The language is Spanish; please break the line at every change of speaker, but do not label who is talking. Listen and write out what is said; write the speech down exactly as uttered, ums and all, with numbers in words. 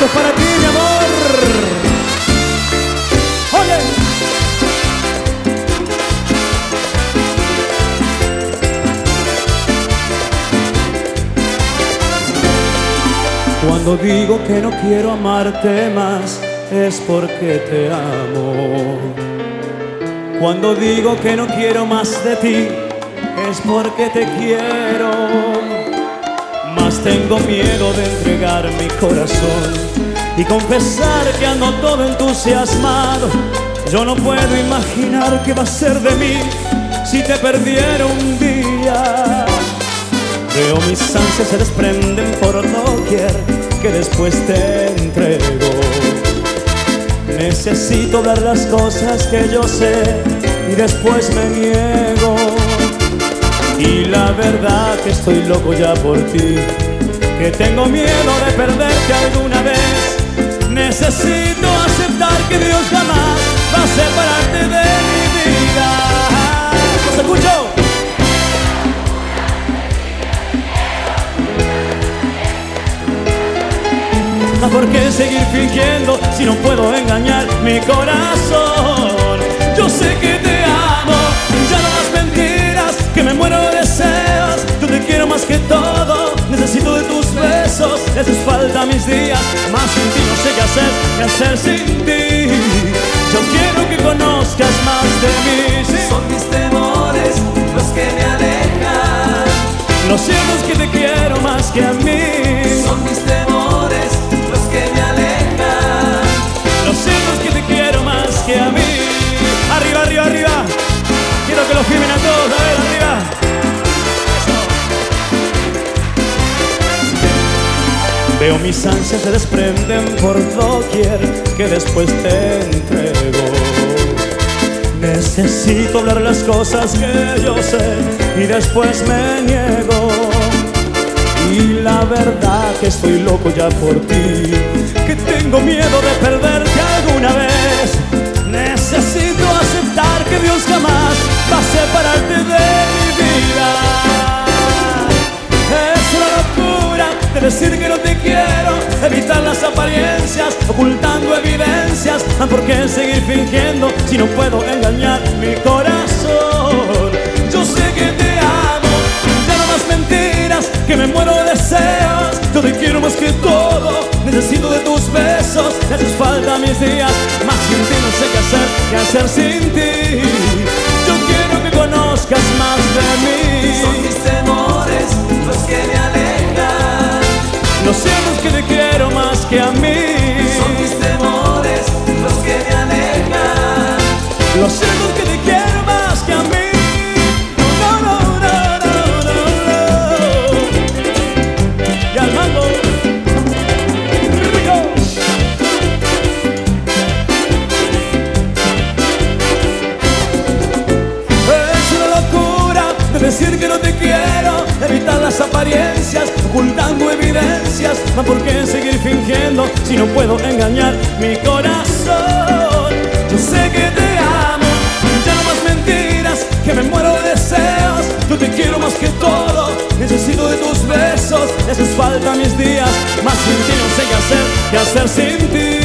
Esto es para ti, mi amor. ¡Oye! Cuando digo que no quiero amarte más, es porque te amo. Cuando digo que no quiero más de ti, es porque te quiero. Mas tengo miedo de entregar mi corazón y confesar que ando todo entusiasmado. Yo no puedo imaginar qué va a ser de mí si te perdiera un día. Veo mis ansias se desprenden por doquier, que después te entrego. Necesito hablar las cosas que yo sé y después me niego. Y la verdad que estoy loco ya por ti, que tengo miedo de perderte alguna vez. Necesito aceptar que Dios jamás va a separarte de mi vida. ¿Los escucho? ¿Por qué seguir fingiendo si no puedo engañar mi corazón? Yo sé que te amo, ya no más mentiras, que me muero de deseos. Yo te quiero más que todo, necesito de tus besos. Le haces falta mis días, más sin ti no sé qué hacer, qué hacer sin ti. Yo quiero que conozcas más de mí, ¿sí?
Son mis temores los que me alejan.
Lo cierto es que te quiero más que a mí.
Son mis temores los que me alejan.
Lo cierto es que te quiero más que a mí. Arriba, arriba, arriba. Quiero que lo firmen a todos, a ver, arriba. Eso. Veo mis ansias se desprenden por doquier, que después te entrego. Necesito hablar las cosas que yo sé y después me niego. Y la verdad que estoy loco ya por ti, que tengo miedo de perderte alguna vez. Necesito aceptar que Dios jamás va a separarte de mi vida. Es una locura de decir que no te quiero, evitar las apariencias, ocultando evidencias. ¿Por qué seguir fingiendo si no puedo engañar mi corazón? Yo sé que te amo, ya no más mentiras, que me muero de deseos. Yo te quiero más que todo, necesito de tus besos. Me haces falta mis días, más sin ti no sé qué hacer, qué hacer sin ti. Yo quiero que conozcas más de mí.
Son mis temores los que me alejan.
Lo cierto es que te quiero más que a mí.
Son mis temores los que me alejan.
Lo cierto es que te quiero más que a mí. No, no, no, no, no, no. Y al mambo. Es una locura de decir que no te quiero, evitar las apariencias, ocultando evidencias. ¿Ma por qué seguir fingiendo si no puedo engañar mi corazón? Yo sé que te amo, ya no más mentiras, que me muero de deseos. Yo te quiero más que todo, necesito de tus besos. Me haces falta mis días, más sin ti no sé qué hacer, qué hacer sin ti.